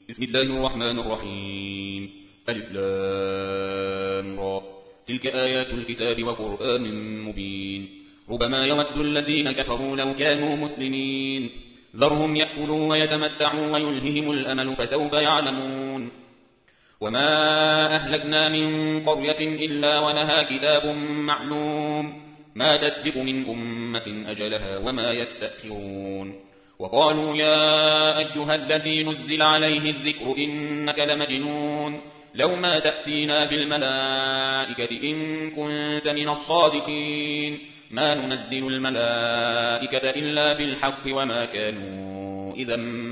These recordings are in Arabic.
بسم الله الرحمن الرحيم. ألف لام را. تلك آيات الكتاب وقرآن مبين. ربما يود الذين كفروا لو كانوا مسلمين. ذرهم يأكلوا ويتمتعوا ويلههم الأمل فسوف يعلمون. وما أهلكنا من قرية إلا ولها كتاب معلوم ما تسبق من أمة أجلها وما يستأخرون. وقالوا يا أيها الذي نزل عليه الذكر إنك لمجنون لو ما تأتينا بالملائكة إن كنت من الصادقين ما ننزل الملائكة إلا بالحق وما كانوا إذا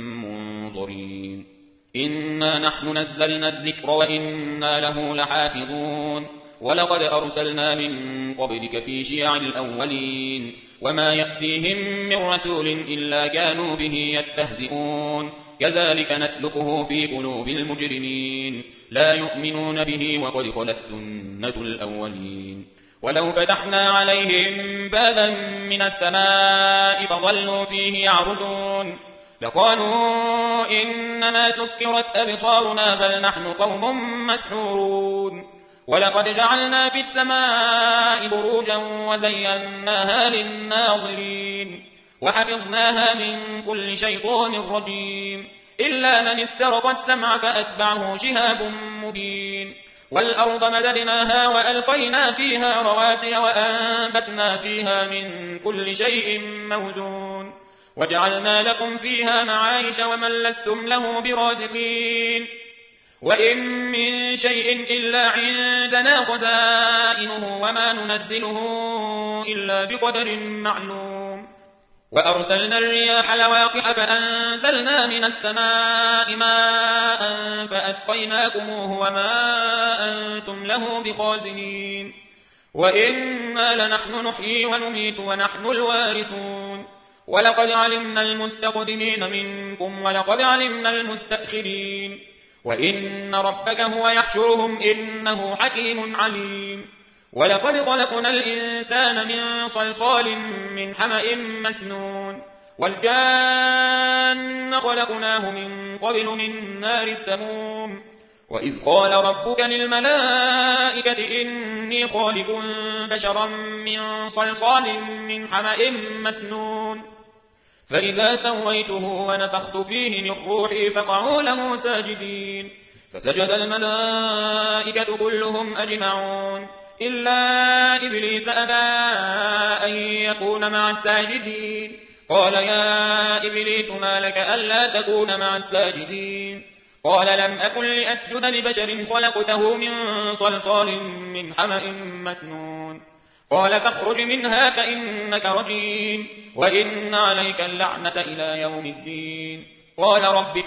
منظرين. إنا نحن نزلنا الذكر وإنا له لحافظون. ولقد أرسلنا من قبلك في شيع الأولين وما يأتيهم من رسول إلا كانوا به يستهزئون. كذلك نسلكه في قلوب المجرمين لا يؤمنون به وقد خلت سنة الأولين. ولو فتحنا عليهم بابا من السماء فظلوا فيه يعرجون لقالوا إنما سكرت أبصارنا بل نحن قوم مسحورون. ولقد جعلنا في السماء بروجا وزيناها للناظرين وحفظناها من كل شيطان رجيم إلا من استرق السمع فأتبعه شهاب مبين. والأرض مددناها وألقينا فيها رواسي وأنبتنا فيها من كل شيء موزون وجعلنا لكم فيها معايش ومن لستم له برازقين. وإن من شيء إلا عندنا خزائنه وما ننزله إلا بقدر معلوم. وأرسلنا الرياح لواقح فأنزلنا من السماء ماء فأسقيناكموه وما أنتم له بخازنين. وإنا لنحن نحيي ونميت ونحن الوارثون. ولقد علمنا المستقدمين منكم ولقد علمنا المستأخرين وإن ربك هو يحشرهم إنه حكيم عليم. ولقد خلقنا الإنسان من صلصال من حمأ مسنون والجان خلقناه من قبل من نار السموم. وإذ قال ربك للملائكة إني خالق بشرا من صلصال من حمأ مسنون فإذا سويته ونفخت فيه من روحي فقعوا له ساجدين فسجد الملائكة كلهم أجمعون إلا إبليس أبى أن يكون مع الساجدين. قال يا إبليس ما لك ألا تكون مع الساجدين؟ قال لم أكن لأسجد لبشر خلقته من صلصال من حمأ مسنون. قال فاخرج منها فإنك رجيم وإن عليك اللعنة إلى يوم الدين. قال رب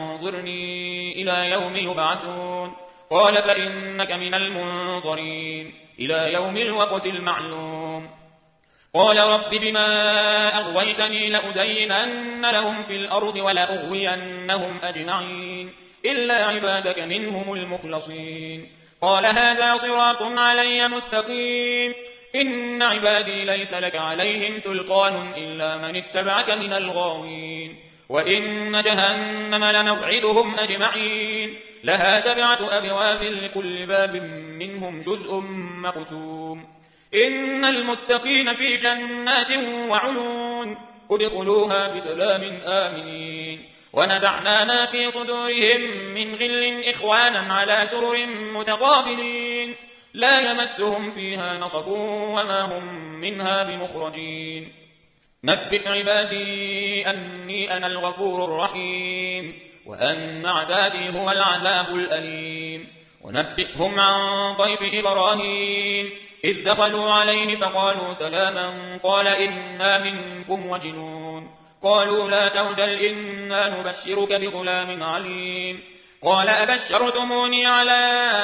فأنظرني إلى يوم يبعثون. قال فإنك من المنظرين إلى يوم الوقت المعلوم. قال رب بما أغويتني لأزينن لهم في الأرض ولأغوينهم أجمعين إلا عبادك منهم المخلصين. قال هذا صراط علي مستقيم إن عبادي ليس لك عليهم سلطان إلا من اتبعك من الغاوين. وإن جهنم لموعدهم أجمعين لها 7 أبواب لكل باب منهم جزء مقسوم. إن المتقين في جنات وعيون ادخلوها بسلام آمنين. ونزعنا ما في صدورهم من غل إخوانا على سرر متقابلين لا يمسهم فيها نصب وما هم منها بمخرجين. نبئ عبادي أني أنا الغفور الرحيم وأن عذابي هو العذاب الأليم. ونبئهم عن ضيف إبراهيم إذ دخلوا عليه فقالوا سلاما قال إنا منكم وجلون. قالوا لا توجل إنا نبشرك بغلام عليم. قال أبشرتموني على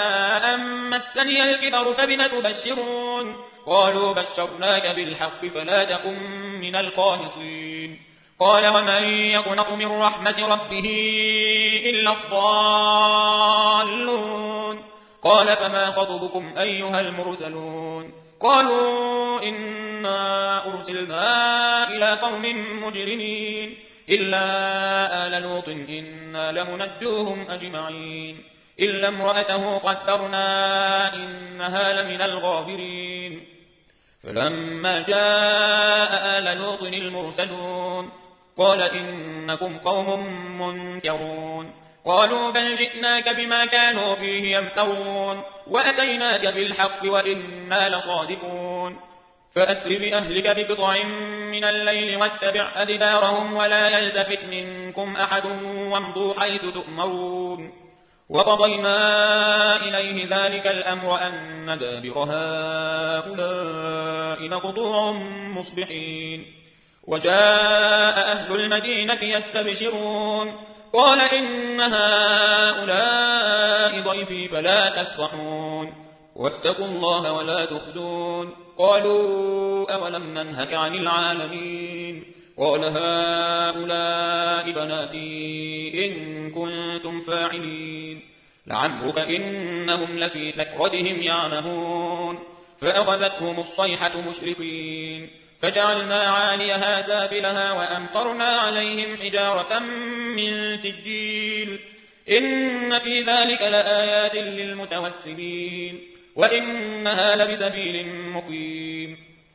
أن مسني الكبر فبم تبشرون؟ قالوا بشرناك بالحق فلا تكن من القانطين. قال ومن يقنط من رحمة ربه إلا الضالون. قال فما خطبكم أيها المرسلون؟ قالوا إنا أرسلنا إلى قوم مجرمين إلا آل لوط إنا لمنجوهم أجمعين إلا امرأته قدرنا إنها لمن الغابرين فلما جاء آل لوط المرسلون قال إنكم قوم منكرون قالوا بل جئناك بما كانوا فيه يمترون وأتيناك بالحق وإنا لصادقون فأسر بأهلك بقطع من الليل واتبع أدبارهم ولا يلتفت منكم أحد وامضوا حيث تؤمرون وقضينا إليه ذلك الأمر أن دابر هؤلاء مقطوع مصبحين وجاء أهل المدينة يستبشرون قال إن هؤلاء ضيفي فلا تفضحون واتقوا الله ولا تخزون قالوا أولم ننهك عن العالمين قال هؤلاء بناتي إن كنتم فاعلين لعمرك إنهم لفي سكرتهم يعمهون فأخذتهم الصيحة مشرقين فجعلنا عاليها سافلها وأمطرنا عليهم حجارة من سجيل إن في ذلك لآيات للمتوسمين وإنها لبسبيل مقيم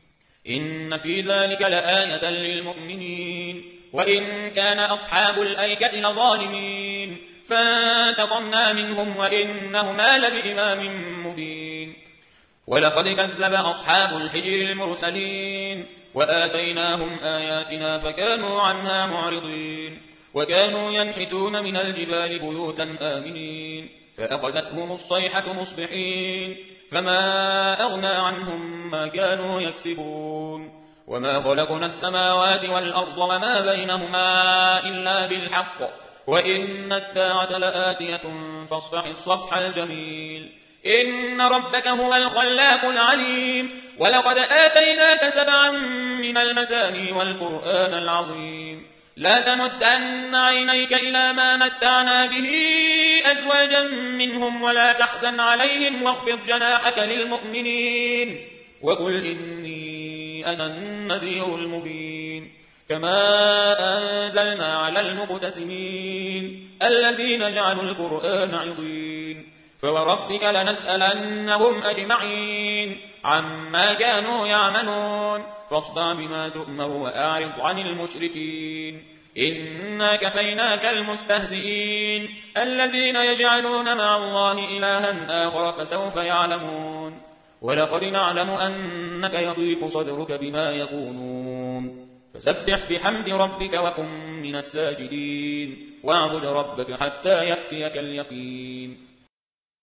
إن في ذلك لآية للمؤمنين وإن كان أصحاب الأيكة لظالمين فانتقمنا منهم وإنهما لبإمام مبين ولقد كذب أصحاب الحجر المرسلين وآتيناهم آياتنا فكانوا عنها معرضين وكانوا ينحتون من الجبال بيوتا آمنين فأخذتهم الصيحة مصبحين فما أغنى عنهم ما كانوا يكسبون وما خلقنا السماوات والأرض وما بينهما إلا بالحق وإن الساعة لآتية فاصفح الصفح الجميل إن ربك هو الخلاق العليم ولقد آتيناك 7 من المثاني والقرآن العظيم لا تمدن عينيك إلى ما متعنا به أزواجا منهم ولا تحزن عليهم واخفض جناحك للمؤمنين وقل إني أنا النذير المبين كما أنزلنا على المقتسمين الذين جعلوا القرآن عضين فوربك لنسألنهم أجمعين عما كانوا يعملون فاصدع بما تؤمر وأعرض عن المشركين إنا كفيناك المستهزئين الذين يجعلون مع الله إلها آخر فسوف يعلمون ولقد نعلم أنك يضيق صدرك بما يقولون فسبح بحمد ربك وكن من الساجدين واعبد ربك حتى يأتيك اليقين